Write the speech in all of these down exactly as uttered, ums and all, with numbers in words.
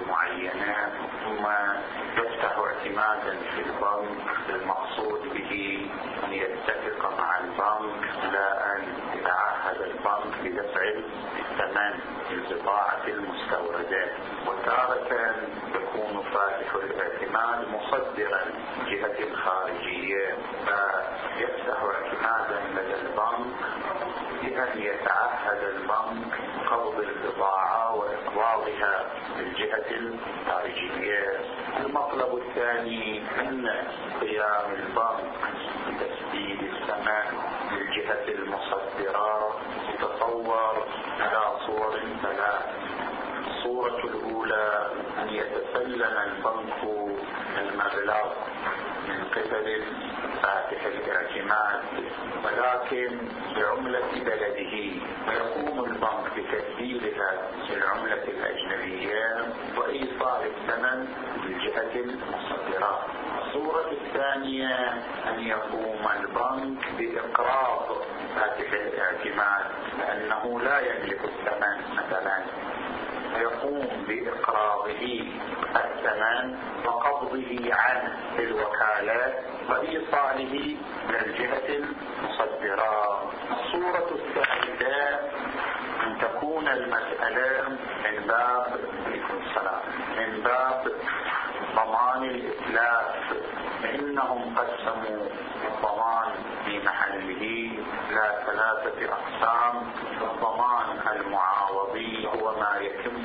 معينة ثم يفتح اعتمادا في البنك، المقصود به أن يتفق مع البنك لا أن يتعهد البنك بدفع الثمن البضاعة المستوردة. وتارة يكون فاتح الاعتماد مصدرا جهة الخارجية، فيفتح اعتمادا لدى البنك بأن يتعهد البنك قبض البضاعة وإقباضها للجهة الخارجية. المطلب الثاني أن قيام البنك بتسديد الثمن للجهة المصدرة يتصور على صور ثلاث. الصورة الأولى أن يتسلم البنك المبلغ من قبل فاتح الاعتماد ولكن بعملة بلده، ويقوم البنك بتسديدها بالعملة الأجنبية وإيصال الثمن للجهة المصدرة. الصورة الثانية أن يقوم البنك بإقراض فاتح الاعتماد لأنه لا يملك الثمن مثلا، فيقوم بإقراضه الثمن وقبضه عنه بالوكالة وإيصاله للجهة المصدرة. الصورة الثالثة أن تكون المسألة من باب من باب ضمان الإتلاف، فإنهم قسموا الضمان في محله لا ثلاثة أقسام. الضمان المعاوضي هو ما يتم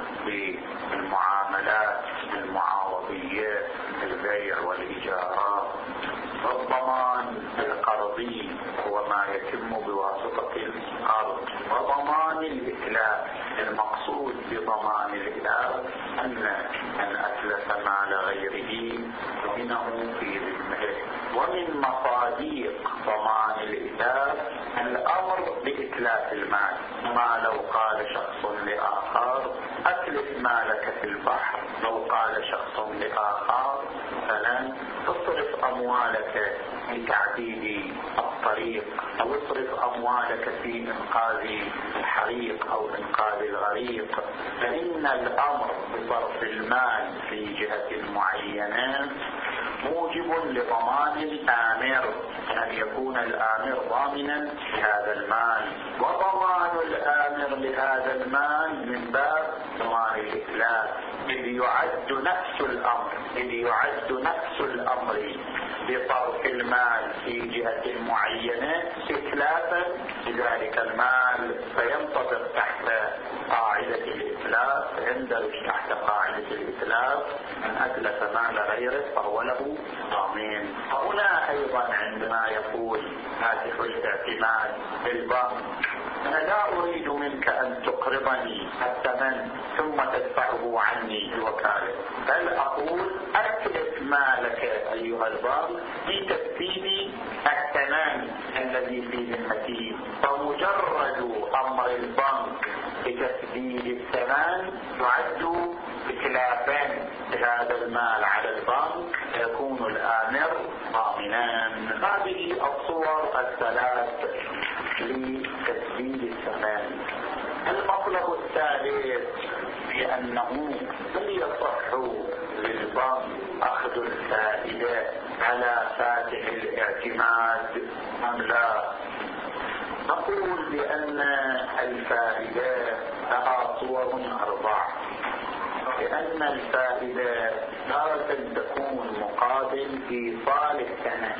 بالمعاملات المعاوضية البيع والإيجارات، والضمان القرضي هو ما يتم بواسطة القرض، وضمان الإتلاف. المقصود بضمان الإتلاف أن من أتلف مال غيره فإنه في ذمه. ومن مصادق ضمان الإتلاف الأمر بإتلاف المال، ما لو قال شخص لآخر أتلف مالك في البحر، لو قال شخص لآخر مثلا اصرف أموالك في تعديل الطريق أو اصرف أموالك في إنقاذ الحريق أو إنقاذ الغريق، فإن الأمر بصرف المال في جهة معينة موجب لضمان الآمر، أن يكون الآمر ضامنا لهذا المال. وضمان الآمر لهذا المال من باب ضمان الإتلاف، إذ يعد نفس الأمر إذ يعد نفس الأمر بصرف المال في جهة معينة إتلافا لذلك المال، فينطبق تحت قاعدة الإتلاف، فيندرج تحت قاعدة الإتلاف. من أتلف مال غيره فهو له ضامن. هنا أيضا عندما يقول فاتح الاعتماد بالبنك أنا لا أريد منك أن تقرضني الثمن ثم تدفعه عني بوكالة، بل أقول أتلف مالك أيها البنك في تسديد الثمن الذي في ذمتي. فمجرد أمر البنك بتسديد الثمن يعد إتلافا لهذا المال على البنك، يكون الآمر ضامنا. هذه الصور الثلاث لتسديد الثمن. المطلب الثالث بأنه هل يصح للبنك أخذ الفائدة على فاتح الاعتماد أم لا؟ نقول بأن الفائدة لها صور أربع، لأن الفائدة تارة تكون مقابل إيصال الثمن،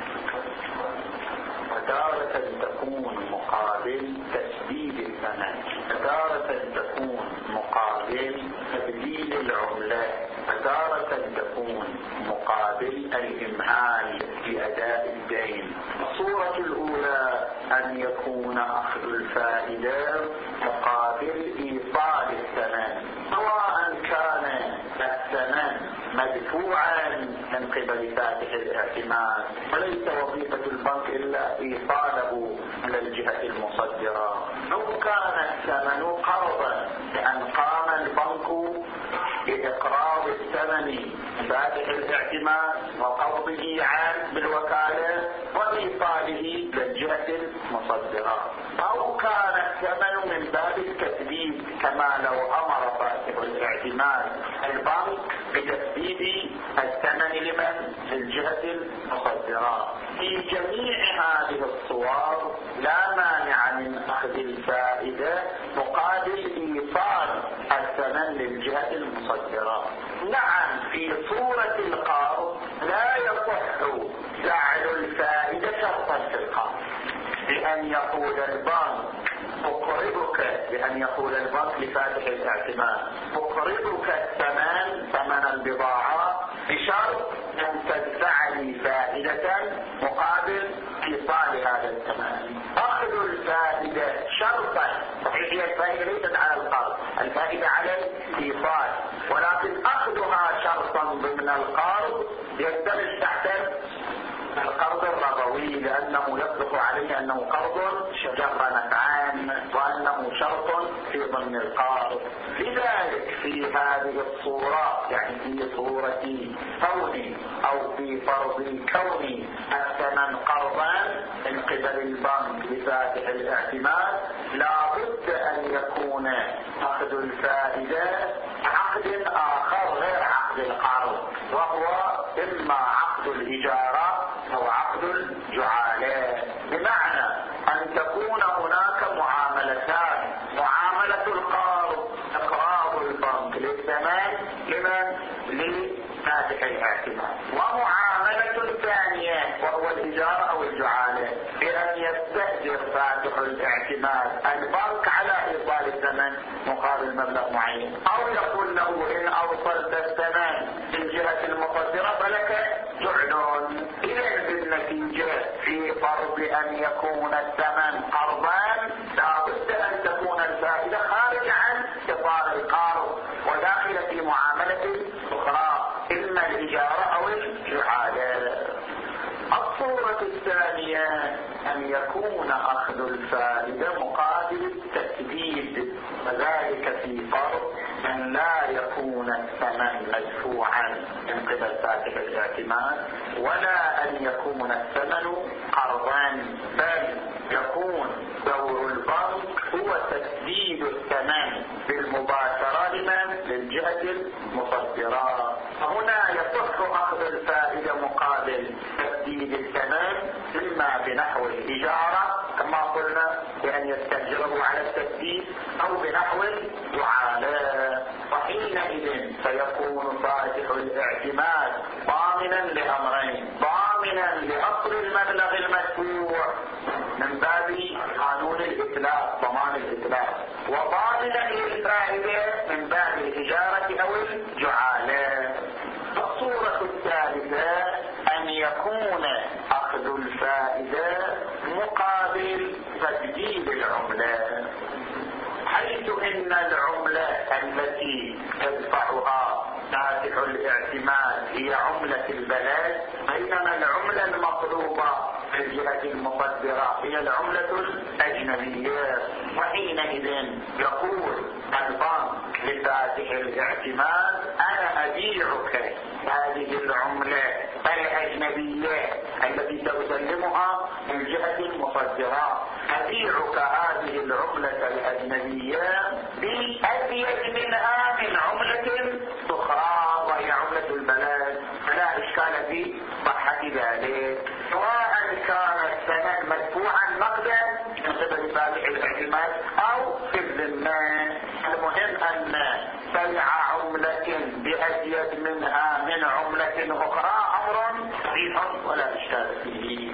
وتارة تكون مقابل تسديد الثمن، وتارة تكون مقابل تبديل العملة، وتارة تكون مقابل الإمهال في أداء الدين. الصورة الأولى أن يكون أخذ الفائدة مقابل إيصال الثمن، سواء كان الثمن مدفوعا من قبل فاتح الاعتماد وليس وظيفة البنك إلا إيصاله إلى الجهة المصدرة، أو كان الثمن قرضا لأن قام البنك بإقراض الثمن فاتح الاعتماد وقبضه عن بالوكالة وإيصاله للجهة المصدرة، أو كان الثمن من باب التسديد كما لو أمر فاتح الاعتماد البنك بتسديد الثمن لمن؟ للجهة المصدرة. في جميع هذه الصور لا مانع من أخذ الفائدة مقابل إيصال الثمن للجهة المصدرة. نعم، في صورة القرض لا يصح جعل الفائدة شرطا في القرض، بأن يقول البنك أقرضك، بأن يقول البنك لفاتح الاعتماد أقرضك الثمن ثمن البضاعة بشرط أن تدفع لي فائدة مقابل إيصال هذا الثمن. أخذ الفائدة شرطا، صحيح هي الفائدة ليست على القرض، الفائدة على الإيصال، ولكن أخذها شرطا ضمن القرض يندرج تحت القرض الربوي، لأنه يصدق عليه أنه قرض جر نفعان وأنه شرط في ضمن القرض. لذلك في هذه الصورة، يعني في صورة كوني أو في فرض كوني الثمن قرضا من قبل البنك لفاتح الاعتماد، لا بد أن يكون أخذ الفائدة عقد آخر غير عقد القرض، وهو إما عقد الإجارة أو عقد الجعالة، بمعنى أن تكون هناك معاملتان: معاملة القرض إقراض البنك للثمن لمن؟ لفاتح الاعتماد، ومعاملة ثانية وهو الإجارة أو الجعالة، بأن يستأجر فاتح الاعتماد البنك على إيصال الثمن مقابل مبلغ معين، أو يقول له إن أوصلت الثمن للجهة المصدرة فلك جعل. إذن بالنتيجة في فرض أن يكون الثمن قرضا لا بد أن تكون الفائدة خارج عن إطار القرض وداخلة في معاملة أخرى، إما الإجارة أو الجعالة. الصورة الثانية أن يكون أخذ الفائدة مقابل التسديد، وذلك في فرض أن لا يكون الثمن مدفوعا من قبل فاتح الاعتماد، ولا أن يكون الثمن قرضا، بل يكون دور البنك هو تسديد الثمن بالمباشرة لمن؟ للجهة المصدرة. فهنا يصح أخذ الفائدة مقابل تسديد الثمن، إما بنحو الإجارة كما قلنا بأن يستأجره على التسديد، أو بنحو الجعالة، وحينئذ سيكون فاتح الاعتماد ضامنا لأمرين: ضامنا لأصل المبلغ المدفوع من باب قانون الإتلاف، ضمان الإتلاف، وضامنا للفائدة من باب الإجارة أو الجعالة. الصورة الثالثة أن يكون أخذ الفائدة مقابل تبديل العملة، حيث إن العملة التي يدفعها فاتح الاعتماد هي عملة البلد، بينما العملة المطلوبة في الجهة المصدرة هي العملة الأجنبية. وحينئذ يقول البنك لفاتح الاعتماد: أنا أبيعك هذه العملة الأجنبية التي تسلمها من جهة المصدرة، أبيعك هذه العملة الأجنبية بأزيد منها من عملة أخرى وهي عملة البلد، فلا إشكال في صحة ذلك، سواء كان الثمن مدفوعا نقدا من قبل فاتح الاعتماد أو في الذمة. المهم أن بيع عملة بأزيد منها من عملة أخرى أمر صحيح ولا إشكال فيه.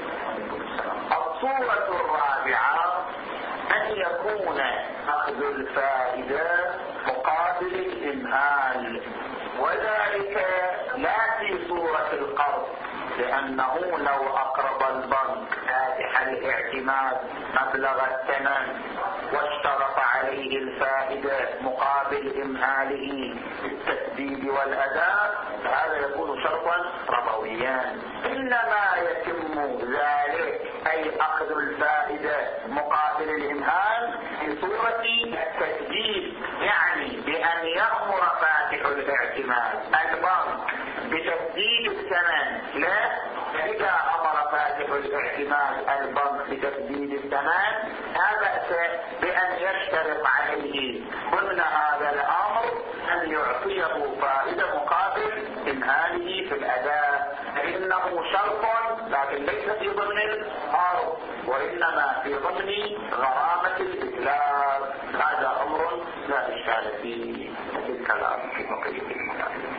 الصورة الرابعة أن يكون أخذ الفائدة مقابل الإمهال، وذلك لا في صورة القرض، لأنه لو أقرض البنك فاتح الاعتماد مبلغ الثمن واشترط عليه الفائدة مقابل إمهاله بالتسديد والأداء، فهذا يكون شرطا ربويا. إنما يتم ذلك أي أخذ الفائدة مقابل الإمهال في صورة التسديد، يعني بأن يأمر فاتح الاعتماد. البنك بتسديد الثمن لا، فإذا أمر فاتح الاعتماد البنك بتسديد الثمن لا بأس بأن يشترط عليه ضمن هذا الأمر أن يعطيه فائدة مقابل إمهاله في الأداء، فإنه شرط لكن ليس في ضمن الأرض وإنما في ضمن غرامة الإتلاف. هذا أمر لا إشكال فيه في الكلام في بقية المكان.